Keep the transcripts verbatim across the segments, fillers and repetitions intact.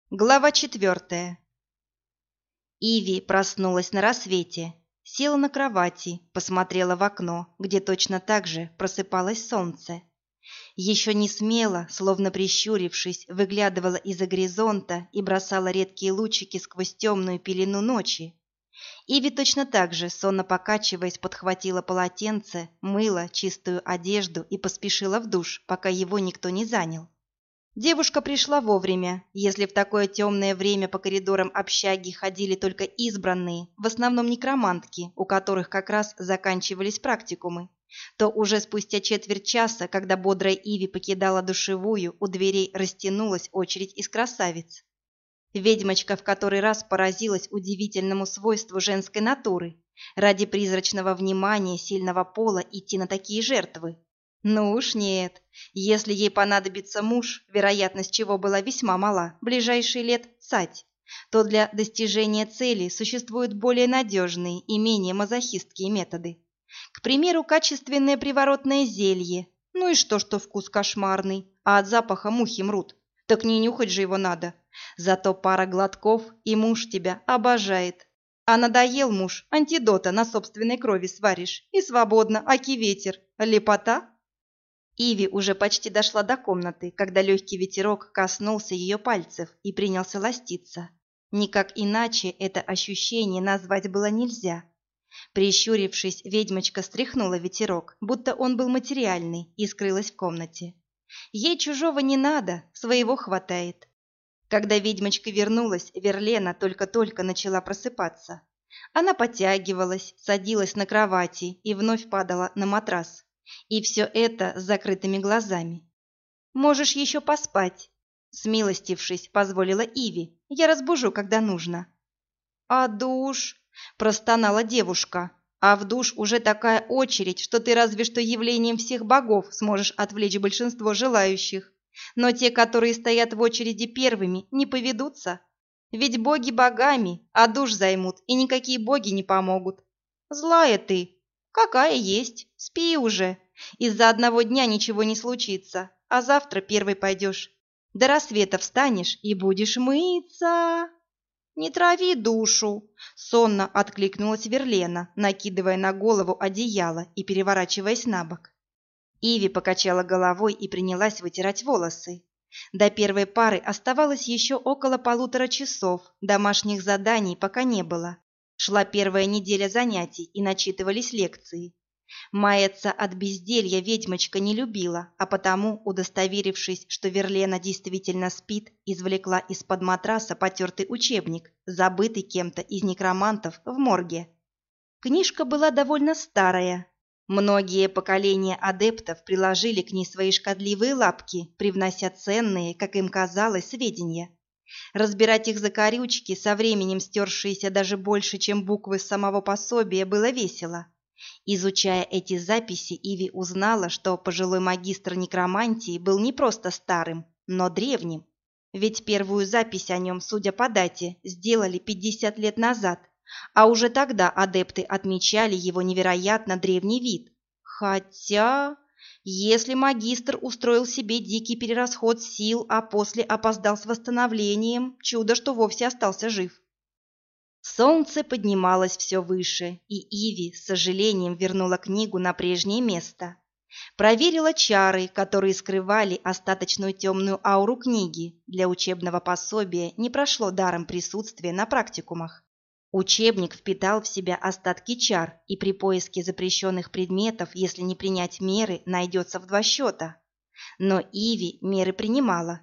Глава четвертая. Иви проснулась на рассвете, села на кровати, посмотрела в окно, где точно так же просыпалось солнце. Еще не смело, словно прищурившись, выглядывала из-за горизонта и бросала редкие лучики сквозь темную пелену ночи. Иви точно так же, сонно покачиваясь, подхватила полотенце, мыла чистую одежду и поспешила в душ, пока его никто не занял. Девушка пришла вовремя. Если в такое темное время по коридорам общаги ходили только избранные, в основном некромантки, у которых как раз заканчивались практикумы, то уже спустя четверть часа, когда бодрая Иви покидала душевую, у дверей растянулась очередь из красавиц. Ведьмочка в который раз поразилась удивительному свойству женской натуры ради призрачного внимания сильного пола идти на такие жертвы. Ну уж нет. Если ей понадобится муж, вероятность чего была весьма мала, ближайшие лет цать, то для достижения цели существуют более надежные и менее мазохистские методы. К примеру, качественное приворотное зелье. Ну и что, что вкус кошмарный, а от запаха мухи мрут. Так не нюхать же его надо. Зато пара глотков, и муж тебя обожает. А надоел муж, антидота на собственной крови сваришь, и свободно, аки ветер. Лепота? Иви уже почти дошла до комнаты, когда легкий ветерок коснулся ее пальцев и принялся ластиться. Никак иначе это ощущение назвать было нельзя. Прищурившись, ведьмочка стряхнула ветерок, будто он был материальный, и скрылась в комнате. Ей чужого не надо, своего хватает. Когда ведьмочка вернулась, Верлена только-только начала просыпаться. Она подтягивалась, садилась на кровати и вновь падала на матрас. И все это с закрытыми глазами. «Можешь еще поспать», — смилостившись, позволила Иви. «Я разбужу, когда нужно». «А душ?» — простонала девушка. «А в душ уже такая очередь, что ты разве что явлением всех богов сможешь отвлечь большинство желающих. Но те, которые стоят в очереди первыми, не поведутся. Ведь боги богами, а душ займут, и никакие боги не помогут. Злая ты. Какая есть. Спи уже. Из-за одного дня ничего не случится, а завтра первый пойдешь. До рассвета встанешь и будешь мыться». «Не трави душу!» — сонно откликнулась Верлена, накидывая на голову одеяло и переворачиваясь на бок. Иви покачала головой и принялась вытирать волосы. До первой пары оставалось еще около полутора часов, домашних заданий пока не было. Шла первая неделя занятий и начитывались лекции. Маяться от безделья ведьмочка не любила, а потому, удостоверившись, что Верлена действительно спит, извлекла из-под матраса потертый учебник, забытый кем-то из некромантов в морге. Книжка была довольно старая. Многие поколения адептов приложили к ней свои шкодливые лапки, привнося ценные, как им казалось, сведения. Разбирать их закорючки, со временем стершиеся даже больше, чем буквы самого пособия, было весело. Изучая эти записи, Иви узнала, что пожилой магистр некромантии был не просто старым, но древним. Ведь первую запись о нем, судя по дате, сделали пятьдесят лет назад, а уже тогда адепты отмечали его невероятно древний вид. Хотя, если магистр устроил себе дикий перерасход сил, а после опоздал с восстановлением, чудо, что вовсе остался жив. Солнце поднималось все выше, и Иви с сожалением вернула книгу на прежнее место. Проверила чары, которые скрывали остаточную темную ауру книги. Для учебного пособия не прошло даром присутствие на практикумах. Учебник впитал в себя остатки чар, и при поиске запрещенных предметов, если не принять меры, найдется в два счета. Но Иви меры принимала.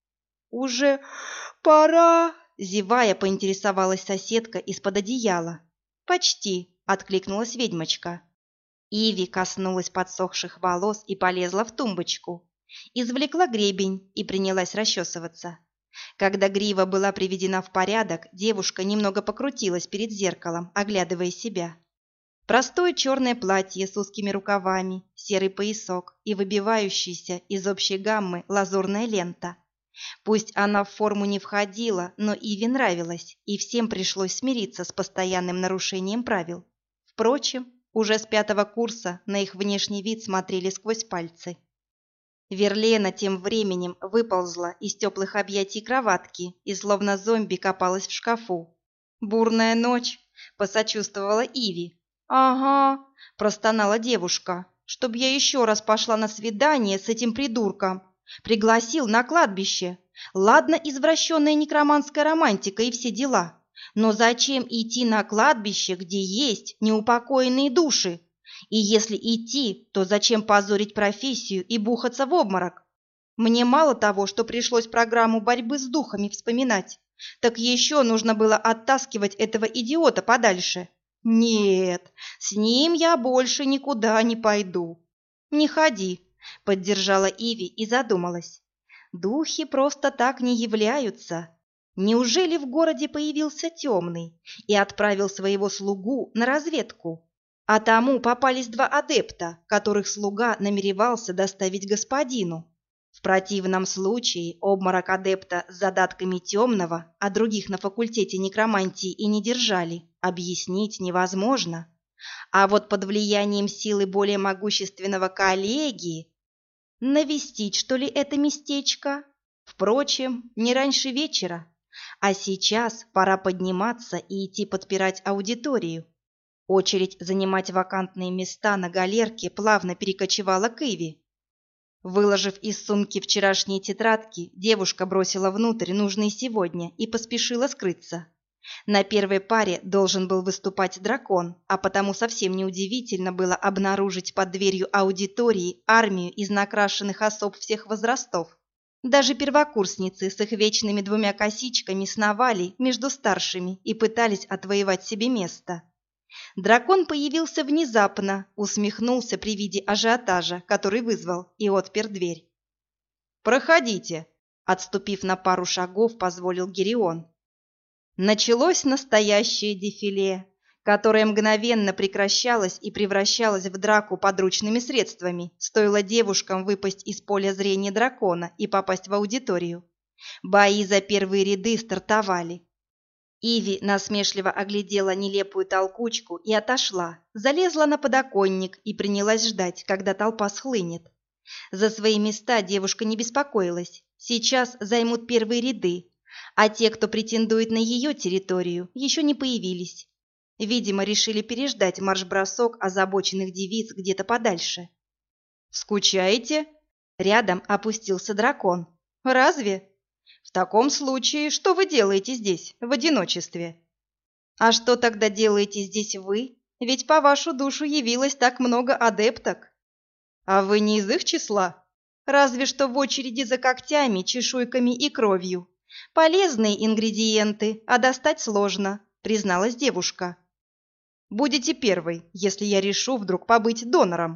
«Уже пора!» Зевая, поинтересовалась соседка из-под одеяла. «Почти», — откликнулась ведьмочка. Иви коснулась подсохших волос и полезла в тумбочку. Извлекла гребень и принялась расчесываться. Когда грива была приведена в порядок, девушка немного покрутилась перед зеркалом, оглядывая себя. Простое черное платье с узкими рукавами, серый поясок и выбивающаяся из общей гаммы лазурная лента. Пусть она в форму не входила, но Иве нравилась, и всем пришлось смириться с постоянным нарушением правил. Впрочем, уже с пятого курса на их внешний вид смотрели сквозь пальцы. Верлена тем временем выползла из теплых объятий кроватки и словно зомби копалась в шкафу. «Бурная ночь», — посочувствовала Иви. «Ага», — простонала девушка, — «чтоб я еще раз пошла на свидание с этим придурком. Пригласил на кладбище. Ладно, извращенная некроманская романтика и все дела. Но зачем идти на кладбище, где есть неупокоенные души? И если идти, то зачем позорить профессию и бухаться в обморок? Мне мало того, что пришлось программу борьбы с духами вспоминать, так еще нужно было оттаскивать этого идиота подальше. Нет, с ним я больше никуда не пойду». «Не ходи», — поддержала Иви и задумалась. «Духи просто так не являются. Неужели в городе появился темный и отправил своего слугу на разведку? А тому попались два адепта, которых слуга намеревался доставить господину. В противном случае обморок адепта с задатками темного, а других на факультете некромантии и не держали, объяснить невозможно. А вот под влиянием силы более могущественного коллеги... Навестить, что ли, это местечко? Впрочем, не раньше вечера. А сейчас пора подниматься и идти подпирать аудиторию. Очередь занимать вакантные места на галерке плавно перекочевала к Иви. Выложив из сумки вчерашние тетрадки, девушка бросила внутрь нужные сегодня и поспешила скрыться. На первой паре должен был выступать дракон, а потому совсем неудивительно было обнаружить под дверью аудитории армию из накрашенных особ всех возрастов. Даже первокурсницы с их вечными двумя косичками сновали между старшими и пытались отвоевать себе место. Дракон появился внезапно, усмехнулся при виде ажиотажа, который вызвал, и отпер дверь. «Проходите», — отступив на пару шагов, позволил Гирион. Началось настоящее дефиле, которое мгновенно прекращалось и превращалось в драку подручными средствами, стоило девушкам выпасть из поля зрения дракона и попасть в аудиторию. Бои за первые ряды стартовали. Иви насмешливо оглядела нелепую толкучку и отошла, залезла на подоконник и принялась ждать, когда толпа схлынет. За свои места девушка не беспокоилась, сейчас займут первые ряды, а те, кто претендует на ее территорию, еще не появились. Видимо, решили переждать марш-бросок озабоченных девиц где-то подальше. «Скучаете?» Рядом опустился дракон. «Разве? В таком случае, что вы делаете здесь, в одиночестве?» «А что тогда делаете здесь вы? Ведь по вашу душу явилось так много адепток». «А вы не из их числа? Разве что в очереди за когтями, чешуйками и кровью. Полезные ингредиенты, а достать сложно», — призналась девушка. «Будете первой, если я решу вдруг побыть донором».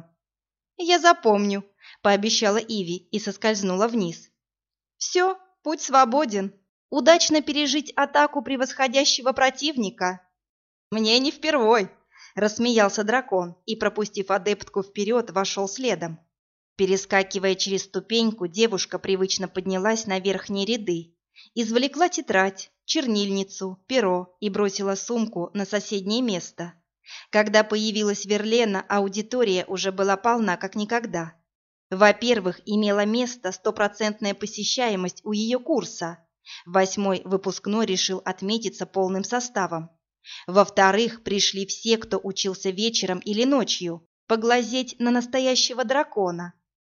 «Я запомню», — пообещала Иви и соскользнула вниз. «Все, путь свободен. Удачно пережить атаку превосходящего противника». «Мне не впервой», — рассмеялся дракон и, пропустив адептку вперед, вошел следом. Перескакивая через ступеньку, девушка привычно поднялась на верхние ряды, извлекла тетрадь, чернильницу, перо и бросила сумку на соседнее место. Когда появилась Верлена, аудитория уже была полна как никогда. Во-первых, имела место стопроцентная посещаемость у ее курса. Восьмой выпускной решил отметиться полным составом. Во-вторых, пришли все, кто учился вечером или ночью, поглазеть на настоящего дракона.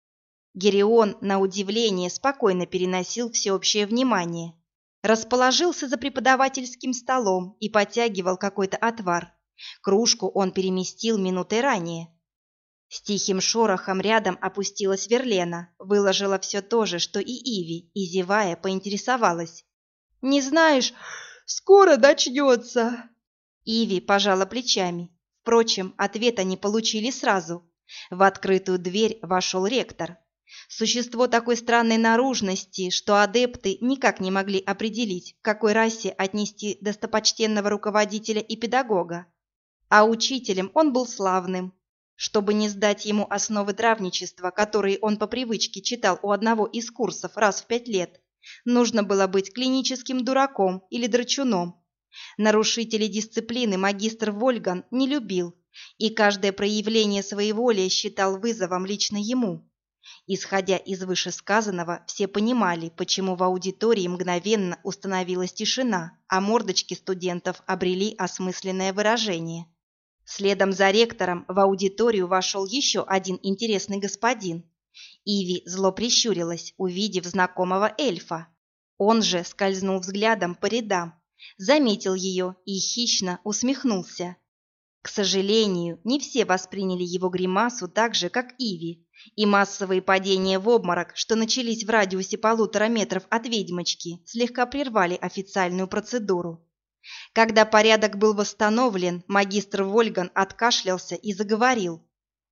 Гирион, на удивление, спокойно переносил всеобщее внимание. Расположился за преподавательским столом и потягивал какой-то отвар. Кружку он переместил минутой ранее. С тихим шорохом рядом опустилась Верлена, выложила все то же, что и Иви, и, зевая, поинтересовалась. «Не знаешь, скоро начнется!» Иви пожала плечами. Впрочем, ответа не получили сразу. В открытую дверь вошел ректор. Существо такой странной наружности, что адепты никак не могли определить, к какой расе отнести достопочтенного руководителя и педагога. А учителем он был славным. Чтобы не сдать ему основы травничества, которые он по привычке читал у одного из курсов раз в пять лет, нужно было быть клиническим дураком или драчуном. Нарушителей дисциплины магистр Вольган не любил, и каждое проявление своеволия считал вызовом лично ему. Исходя из вышесказанного, все понимали, почему в аудитории мгновенно установилась тишина, а мордочки студентов обрели осмысленное выражение. Следом за ректором в аудиторию вошел еще один интересный господин. Иви зло прищурилась, увидев знакомого эльфа. Он же скользнул взглядом по рядам, заметил ее и хищно усмехнулся. К сожалению, не все восприняли его гримасу так же, как Иви, и массовые падения в обморок, что начались в радиусе полутора метров от ведьмочки, слегка прервали официальную процедуру. Когда порядок был восстановлен, магистр Вольган откашлялся и заговорил.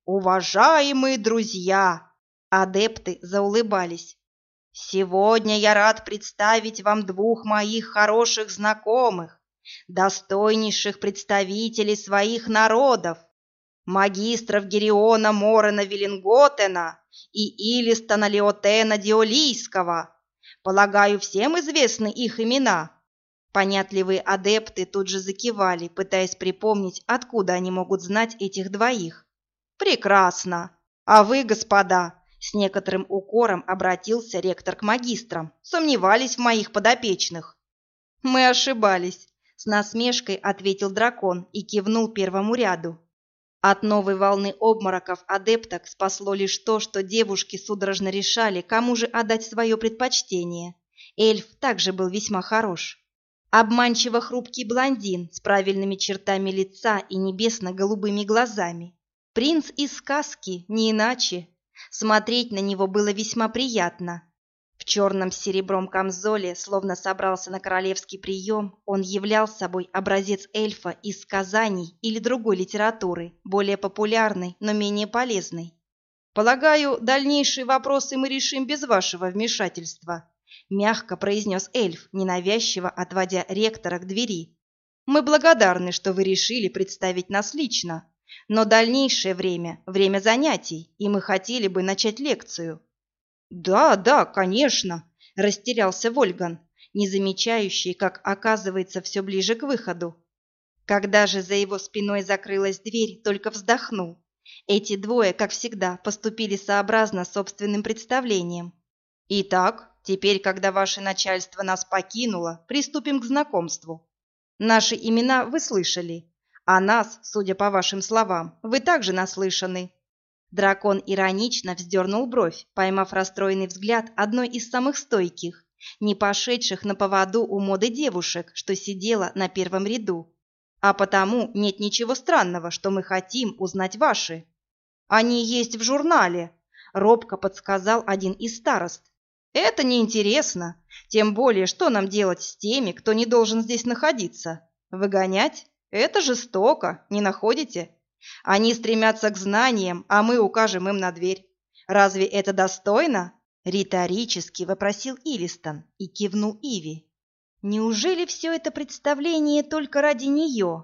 «Уважаемые друзья!» Адепты заулыбались. «Сегодня я рад представить вам двух моих хороших знакомых, достойнейших представителей своих народов, магистров Гериона Морена Велинготена и Илистона Леотена Диолийского. Полагаю, всем известны их имена». Понятливые адепты тут же закивали, пытаясь припомнить, откуда они могут знать этих двоих. «Прекрасно! А вы, господа?» С некоторым укором обратился ректор к магистрам. «Сомневались в моих подопечных?» «Мы ошибались», — с насмешкой ответил дракон и кивнул первому ряду. От новой волны обмороков адепток спасло лишь то, что девушки судорожно решали, кому же отдать свое предпочтение. Эльф также был весьма хорош. Обманчиво хрупкий блондин с правильными чертами лица и небесно-голубыми глазами. Принц из сказки, не иначе. Смотреть на него было весьма приятно. В черном с серебром камзоле, словно собрался на королевский прием, он являл собой образец эльфа из сказаний или другой литературы, более популярной, но менее полезной. «Полагаю, дальнейшие вопросы мы решим без вашего вмешательства», — мягко произнес эльф, ненавязчиво отводя ректора к двери. «Мы благодарны, что вы решили представить нас лично. Но дальнейшее время – время занятий, и мы хотели бы начать лекцию». «Да, да, конечно», – растерялся Вольган, не замечающий, как оказывается все ближе к выходу. Когда же за его спиной закрылась дверь, только вздохнул. Эти двое, как всегда, поступили сообразно собственным представлением. «Итак, теперь, когда ваше начальство нас покинуло, приступим к знакомству. Наши имена вы слышали. А нас, судя по вашим словам, вы также наслышаны». Дракон иронично вздернул бровь, поймав расстроенный взгляд одной из самых стойких, не пошедших на поводу у моды девушек, что сидела на первом ряду. «А потому нет ничего странного, что мы хотим узнать ваши». «Они есть в журнале», — робко подсказал один из старост. «Это неинтересно, тем более, что нам делать с теми, кто не должен здесь находиться? Выгонять? Это жестоко, не находите? Они стремятся к знаниям, а мы укажем им на дверь. Разве это достойно?» Риторически вопросил Илистон и кивнул Иви. «Неужели все это представление только ради нее?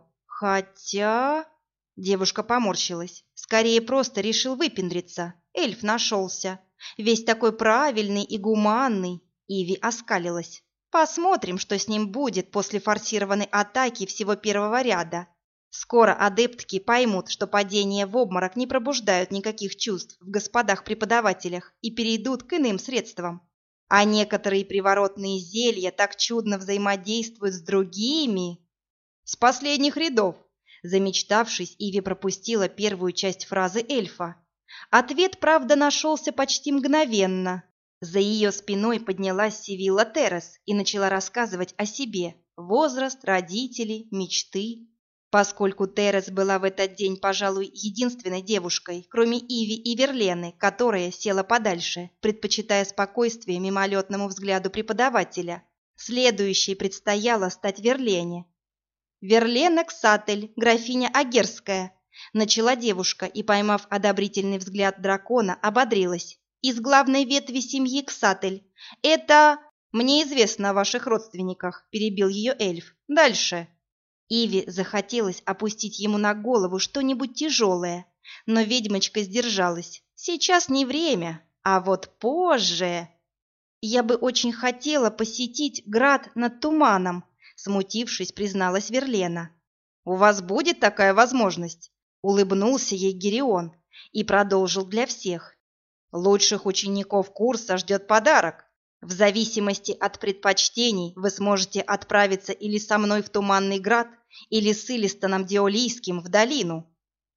Хотя...» Девушка поморщилась. Скорее просто решил выпендриться. Эльф нашелся. Весь такой правильный и гуманный. Иви оскалилась. Посмотрим, что с ним будет после форсированной атаки всего первого ряда. Скоро адептки поймут, что падения в обморок не пробуждают никаких чувств в господах-преподавателях и перейдут к иным средствам. А некоторые приворотные зелья так чудно взаимодействуют с другими. С последних рядов, замечтавшись, Иви пропустила первую часть фразы эльфа. Ответ, правда, нашелся почти мгновенно. За ее спиной поднялась Сивилла Террес и начала рассказывать о себе. Возраст, родители, мечты. Поскольку Террес была в этот день, пожалуй, единственной девушкой, кроме Иви и Верлены, которая села подальше, предпочитая спокойствие мимолетному взгляду преподавателя, следующей предстояло стать Верлене. «Верлена Ксатель, графиня Агерская», — начала девушка и, поймав одобрительный взгляд дракона, ободрилась. «Из главной ветви семьи Ксатель. Это... Мне известно о ваших родственниках», — перебил ее эльф. «Дальше». Иви захотелось опустить ему на голову что-нибудь тяжелое, но ведьмочка сдержалась. Сейчас не время, а вот позже. «Я бы очень хотела посетить град над туманом», — смутившись, призналась Верлена. «У вас будет такая возможность?» — улыбнулся ей Герион и продолжил для всех. Лучших учеников курса ждет подарок. В зависимости от предпочтений вы сможете отправиться или со мной в Туманный Град, или с Илистоном Диолийским в долину».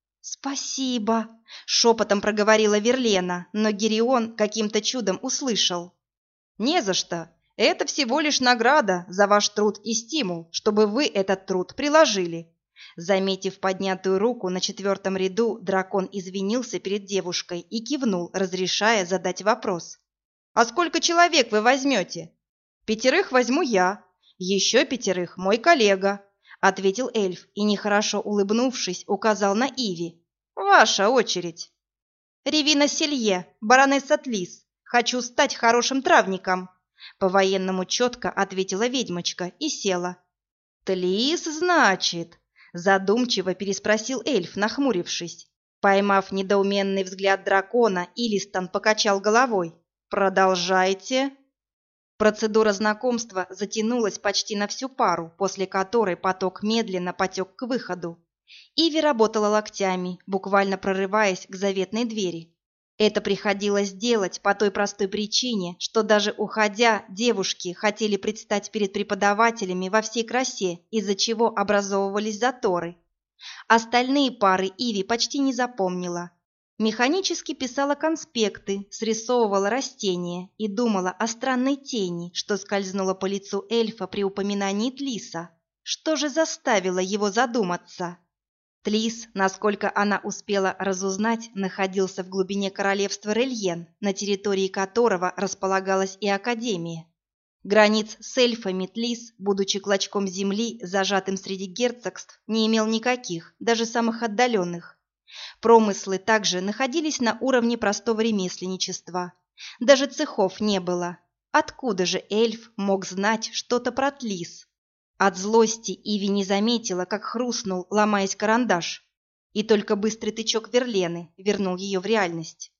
«Спасибо», — шепотом проговорила Верлена, но Гирион каким-то чудом услышал. «Не за что. Это всего лишь награда за ваш труд и стимул, чтобы вы этот труд приложили». Заметив поднятую руку на четвертом ряду, дракон извинился перед девушкой и кивнул, разрешая задать вопрос. «А сколько человек вы возьмете?» «Пятерых возьму я, еще пятерых мой коллега», — ответил эльф и, нехорошо улыбнувшись, указал на Иви. «Ваша очередь». «Ревина Селье, баронесса Тлис. Хочу стать хорошим травником», — по-военному четко ответила ведьмочка и села. «Тлис, значит?» — задумчиво переспросил эльф, нахмурившись. Поймав недоуменный взгляд дракона, Илистон покачал головой. «Продолжайте». Процедура знакомства затянулась почти на всю пару, после которой поток медленно потек к выходу. Иви работала локтями, буквально прорываясь к заветной двери. Это приходилось делать по той простой причине, что даже уходя, девушки хотели предстать перед преподавателями во всей красе, из-за чего образовывались заторы. Остальные пары Иви почти не запомнила. Механически писала конспекты, срисовывала растения и думала о странной тени, что скользнула по лицу эльфа при упоминании Тлиса. Что же заставило его задуматься? Тлис, насколько она успела разузнать, находился в глубине королевства Рельен, на территории которого располагалась и Академия. Границ с эльфами Тлис, будучи клочком земли, зажатым среди герцогств, не имел никаких, даже самых отдаленных. Промыслы также находились на уровне простого ремесленничества. Даже цехов не было. Откуда же эльф мог знать что-то про Тлис? От злости Иви не заметила, как хрустнул, ломаясь карандаш, и только быстрый тычок Верлены вернул ее в реальность.